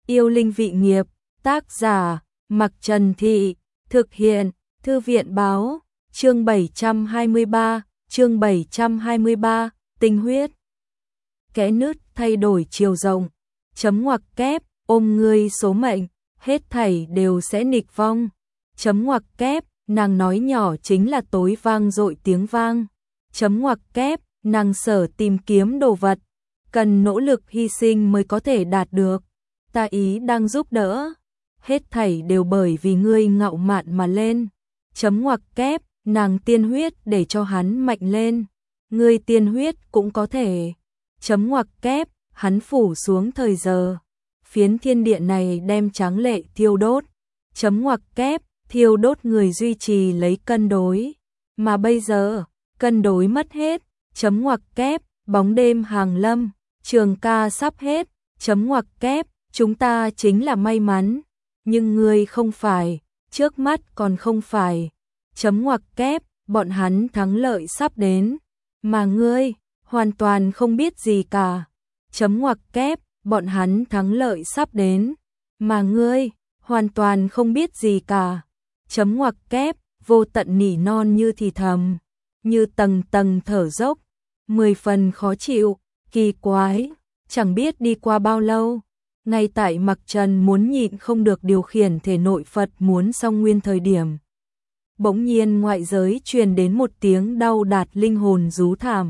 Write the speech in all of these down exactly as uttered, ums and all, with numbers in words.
Yêu linh vị nghiệp, tác giả, Mặc Trần Thị, thực hiện, Thư viện báo, chương bảy trăm hai mươi ba, chương bảy trăm hai mươi ba, tinh huyết. Kẽ nứt thay đổi chiều rộng, chấm ngoặc kép, ôm ngươi số mệnh, hết thảy đều sẽ nghịch vong. Chấm ngoặc kép, nàng nói nhỏ chính là tối vang dội tiếng vang. Chấm ngoặc kép, nàng sở tìm kiếm đồ vật, cần nỗ lực hy sinh mới có thể đạt được. Ta ý đang giúp đỡ, hết thảy đều bởi vì ngươi ngạo mạn mà lên. Chấm ngoặc kép, nàng tiên huyết để cho hắn mạnh lên, ngươi tiên huyết cũng có thể. Chấm ngoặc kép, hắn phủ xuống thời giờ, phiến thiên địa này đem tráng lệ thiêu đốt. Chấm ngoặc kép, thiêu đốt người duy trì lấy cân đối, mà bây giờ, cân đối mất hết. Chấm ngoặc kép, bóng đêm hàng lâm, trường ca sắp hết. Chấm ngoặc kép, chúng ta chính là may mắn, nhưng ngươi không phải, trước mắt còn không phải. Chấm ngoặc kép, bọn hắn thắng lợi sắp đến, mà ngươi hoàn toàn không biết gì cả. Chấm ngoặc kép, bọn hắn thắng lợi sắp đến, mà ngươi hoàn toàn không biết gì cả. Chấm ngoặc kép, vô tận nỉ non như thì thầm, như tầng tầng thở dốc, mười phần khó chịu, kỳ quái, chẳng biết đi qua bao lâu. Ngay tại Mặc Trần muốn nhịn không được điều khiển thể nội Phật muốn xong nguyên thời điểm, bỗng nhiên ngoại giới truyền đến một tiếng đau đạt linh hồn rú thảm.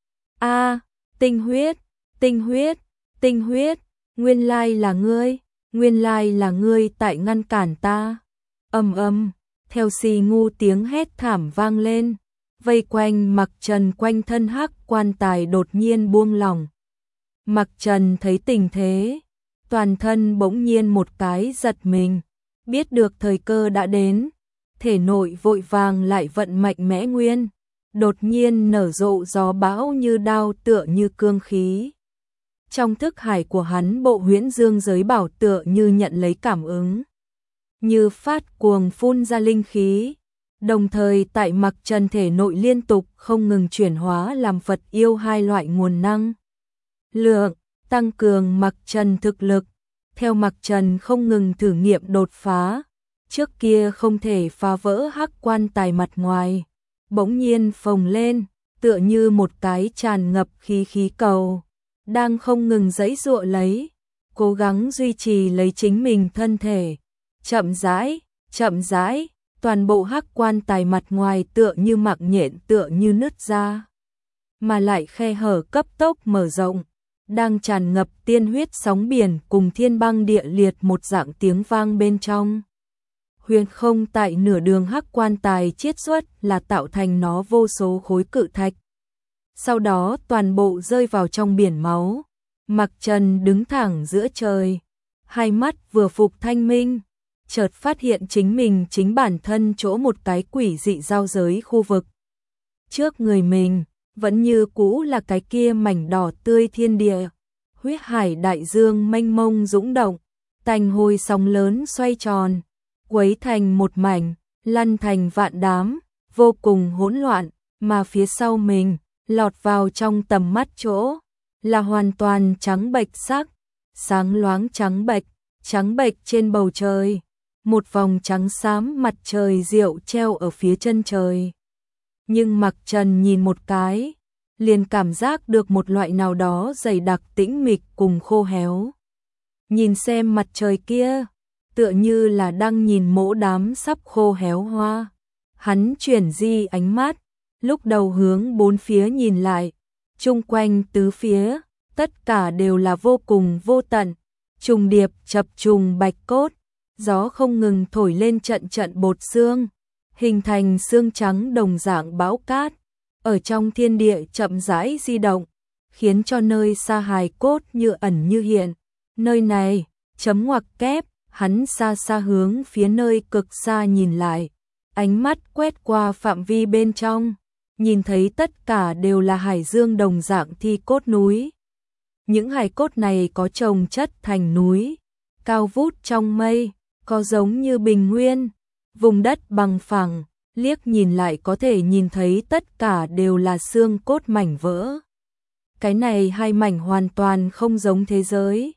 A, tinh huyết, tinh huyết, tinh huyết, nguyên lai là ngươi, nguyên lai là ngươi tại ngăn cản ta. Ầm ầm, theo xì ngu tiếng hét thảm vang lên, vây quanh Mặc Trần quanh thân hắc quan tài đột nhiên buông lỏng. Mặc Trần thấy tình thế, toàn thân bỗng nhiên một cái giật mình, biết được thời cơ đã đến, thể nội vội vàng lại vận mạnh mẽ nguyên, đột nhiên nở rộ gió bão như đao tựa như cương khí. Trong thức hải của hắn bộ huyễn dương giới bảo tựa như nhận lấy cảm ứng, như phát cuồng phun ra linh khí, đồng thời tại Mặc Trần thể nội liên tục không ngừng chuyển hóa làm Phật yêu hai loại nguồn năng lượng, tăng cường Mặc Trần thực lực. Theo Mặc Trần không ngừng thử nghiệm đột phá, trước kia không thể phá vỡ hắc quan tài mặt ngoài, bỗng nhiên phồng lên, tựa như một cái tràn ngập khí khí cầu, đang không ngừng giãy giụa lấy, cố gắng duy trì lấy chính mình thân thể. Chậm rãi, chậm rãi, toàn bộ hắc quan tài mặt ngoài tựa như mạng nhện tựa như nứt ra, mà lại khe hở cấp tốc mở rộng, đang tràn ngập tiên huyết sóng biển cùng thiên băng địa liệt một dạng tiếng vang bên trong. Huyền không tại nửa đường hắc quan tài chiết xuất là tạo thành nó vô số khối cự thạch. Sau đó toàn bộ rơi vào trong biển máu. Mặc Trần đứng thẳng giữa trời, hai mắt vừa phục thanh minh, chợt phát hiện chính mình chính bản thân chỗ một cái quỷ dị giao giới khu vực. Trước người mình vẫn như cũ là cái kia mảnh đỏ tươi thiên địa, huyết hải đại dương mênh mông dũng động, tành hồi sóng lớn xoay tròn, quấy thành một mảnh, lăn thành vạn đám, vô cùng hỗn loạn, mà phía sau mình, lọt vào trong tầm mắt chỗ, là hoàn toàn trắng bệch sắc, sáng loáng trắng bệch, trắng bệch trên bầu trời, một vòng trắng xám mặt trời diệu treo ở phía chân trời. Nhưng Mặc Trần nhìn một cái, liền cảm giác được một loại nào đó dày đặc tĩnh mịch cùng khô héo. Nhìn xem mặt trời kia, tựa như là đang nhìn mỗ đám sắp khô héo hoa. Hắn chuyển di ánh mắt, lúc đầu hướng bốn phía nhìn lại, chung quanh tứ phía, tất cả đều là vô cùng vô tận, trùng điệp chập trùng bạch cốt, gió không ngừng thổi lên trận trận bột xương, hình thành xương trắng đồng dạng bão cát, ở trong thiên địa chậm rãi di động, khiến cho nơi xa hài cốt như ẩn như hiện. Nơi này, chấm ngoặc kép, hắn xa xa hướng phía nơi cực xa nhìn lại, ánh mắt quét qua phạm vi bên trong, nhìn thấy tất cả đều là hải dương đồng dạng thi cốt núi. Những hài cốt này có chồng chất thành núi, cao vút trong mây, có giống như bình nguyên, vùng đất bằng phẳng, liếc nhìn lại có thể nhìn thấy tất cả đều là xương cốt mảnh vỡ. Cái này hai mảnh hoàn toàn không giống thế giới.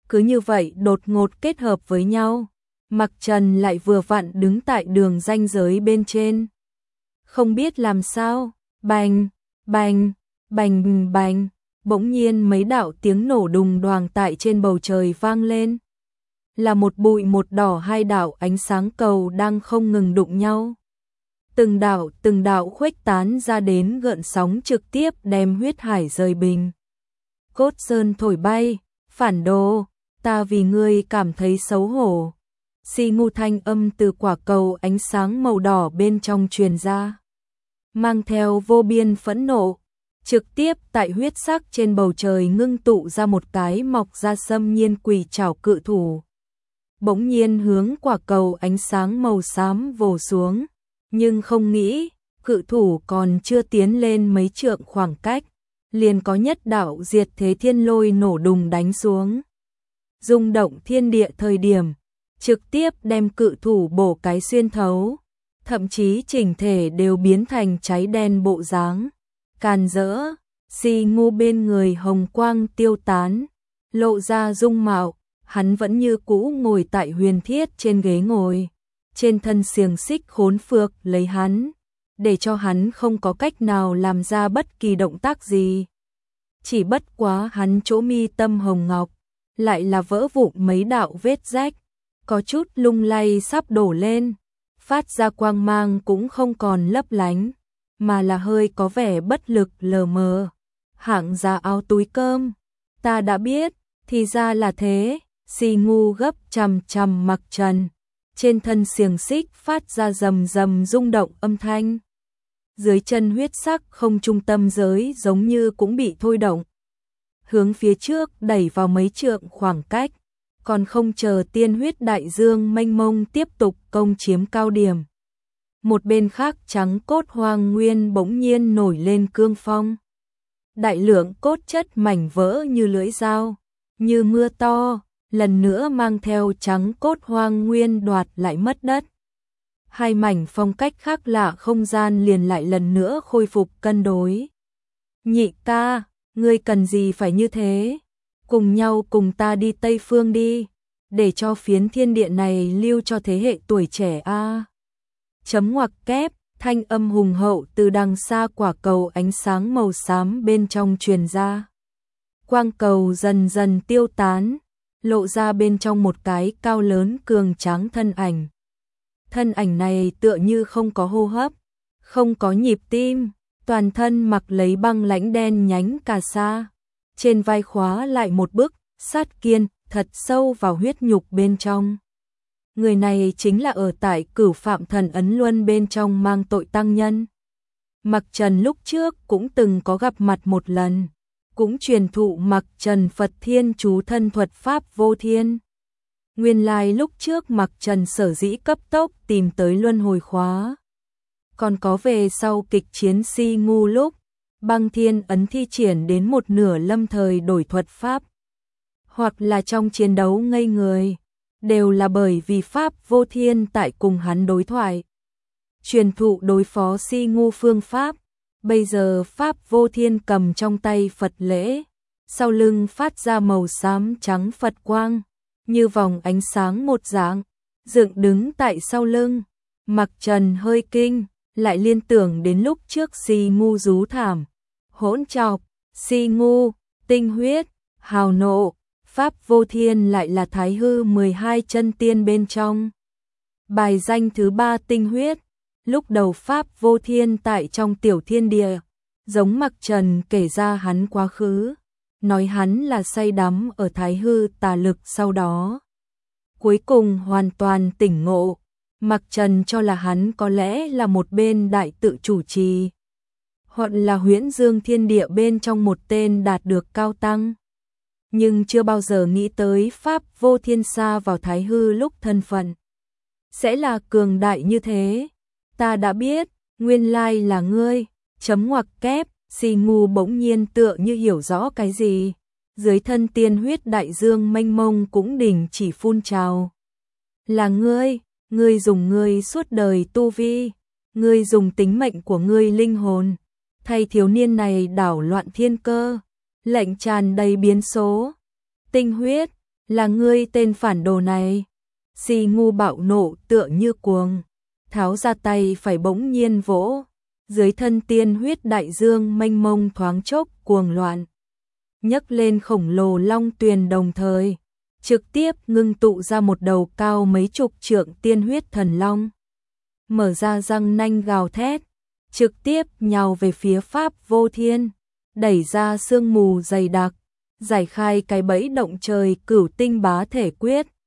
cứ như vậy đột ngột kết hợp với nhau. Mặc Trần lại vừa vặn đứng tại đường ranh giới bên trên. Không biết làm sao, bành, bành, bành bành, bỗng nhiên mấy đạo tiếng nổ đùng đoàng tại trên bầu trời vang lên. Là một bụi một đỏ hai đạo ánh sáng cầu đang không ngừng đụng nhau. Từng đạo từng đạo khuếch tán ra đến gợn sóng trực tiếp đem huyết hải rời bình. Cốt sơn thổi bay, phản đồ, ta vì ngươi cảm thấy xấu hổ. Si ngu thanh âm từ quả cầu ánh sáng màu đỏ bên trong truyền ra. Mang theo vô biên phẫn nộ, trực tiếp tại huyết sắc trên bầu trời ngưng tụ ra một cái mọc ra xâm nhiên quỷ trảo cự thủ. Bỗng nhiên hướng quả cầu ánh sáng màu xám vồ xuống, nhưng không nghĩ, cự thủ còn chưa tiến lên mấy trượng khoảng cách, liền có nhất đạo diệt thế thiên lôi nổ đùng đánh xuống. Rung động thiên địa thời điểm, trực tiếp đem cự thủ bổ cái xuyên thấu, thậm chí chỉnh thể đều biến thành cháy đen bộ dáng. Càn rỡ, Si ngu bên người hồng quang tiêu tán, lộ ra dung mạo, hắn vẫn như cũ ngồi tại huyền thiết trên ghế ngồi, trên thân xiềng xích khốn phược lấy hắn, để cho hắn không có cách nào làm ra bất kỳ động tác gì. Chỉ bất quá hắn chỗ mi tâm hồng ngọc, lại là vỡ vụn mấy đạo vết rách, có chút lung lay sắp đổ lên, phát ra quang mang cũng không còn lấp lánh, mà là hơi có vẻ bất lực lờ mờ. Hạng giá áo túi cơm, ta đã biết, thì ra là thế. Si ngu gấp chằm chằm Mặc Trần, trên thân xiềng xích phát ra rầm rầm rung động âm thanh. Dưới chân huyết sắc không trung tâm giới giống như cũng bị thôi động, hướng phía trước đẩy vào mấy trượng khoảng cách, còn không chờ tiên huyết đại dương mênh mông tiếp tục công chiếm cao điểm. Một bên khác trắng cốt hoang nguyên bỗng nhiên nổi lên cương phong. Đại lượng cốt chất mảnh vỡ như lưỡi dao, như mưa to, lần nữa mang theo trắng cốt hoang nguyên đoạt lại mất đất. Hai mảnh phong cách khác lạ không gian liền lại lần nữa khôi phục cân đối. Nhị ca, ngươi cần gì phải như thế? Cùng nhau cùng ta đi Tây Phương đi, để cho phiến thiên địa này lưu cho thế hệ tuổi trẻ a. À. Chấm ngoặc kép, thanh âm hùng hậu từ đằng xa quả cầu ánh sáng màu xám bên trong truyền ra. Quang cầu dần dần tiêu tán, lộ ra bên trong một cái cao lớn cường tráng thân ảnh. Thân ảnh này tựa như không có hô hấp, không có nhịp tim, toàn thân mặc lấy băng lãnh đen nhánh cà sa, trên vai khóa lại một bức sát kiên thật sâu vào huyết nhục bên trong. Người này chính là ở tại Cửu Phạm Thần Ấn Luân bên trong mang tội tăng nhân. Mặc Trần lúc trước cũng từng có gặp mặt một lần, cũng truyền thụ Mặc Trần Phật Thiên chú thân thuật pháp vô thiên. Nguyên lai lúc trước Mặc Trần sở dĩ cấp tốc tìm tới luân hồi khóa. Còn có về sau kịch chiến Si ngu lúc, băng thiên ấn thi triển đến một nửa lâm thời đổi thuật pháp. Hoặc là trong chiến đấu ngây người, đều là bởi vì pháp vô thiên tại cùng hắn đối thoại. Truyền thụ đối phó Si ngu phương pháp, bây giờ pháp vô thiên cầm trong tay Phật lễ, sau lưng phát ra màu xám trắng Phật quang, như vòng ánh sáng một dạng, dựng đứng tại sau lưng. Mặc Trần hơi kinh, lại liên tưởng đến lúc trước Si ngu rú thảm, hỗn trọc, Si ngu, tinh huyết, hào nộ, pháp vô thiên lại là thái hư mười hai chân tiên bên trong. Bài danh thứ ba tinh huyết, lúc đầu pháp vô thiên tại trong tiểu thiên địa, giống Mặc Trần kể ra hắn quá khứ, nói hắn là say đắm ở thái hư tà lực sau đó. Cuối cùng hoàn toàn tỉnh ngộ, Mặc Trần cho là hắn có lẽ là một bên đại tự chủ trì, hoặc là huyễn dương thiên địa bên trong một tên đạt được cao tăng. Nhưng chưa bao giờ nghĩ tới pháp vô thiên xa vào thái hư lúc thân phận sẽ là cường đại như thế. Ta đã biết, nguyên lai là ngươi. Chấm ngoặc kép, Si ngu bỗng nhiên tựa như hiểu rõ cái gì, dưới thân tiên huyết đại dương mênh mông cũng đình chỉ phun trào. Là ngươi, ngươi dùng ngươi suốt đời tu vi, ngươi dùng tính mệnh của ngươi linh hồn, thay thiếu niên này đảo loạn thiên cơ, lệnh tràn đầy biến số. Tinh huyết, Là ngươi tên phản đồ này. Si ngu bạo nộ tựa như cuồng, tháo ra tay phải bỗng nhiên vỗ, dưới thân tiên huyết đại dương mênh mông thoáng chốc cuồng loạn, nhấc lên khổng lồ long tuyền đồng thời, trực tiếp ngưng tụ ra một đầu cao mấy chục trượng tiên huyết thần long. Mở ra răng nanh gào thét, trực tiếp nhào về phía Pháp Vô Thiên, đẩy ra sương mù dày đặc, giải khai cái bẫy động trời cửu tinh bá thể quyết,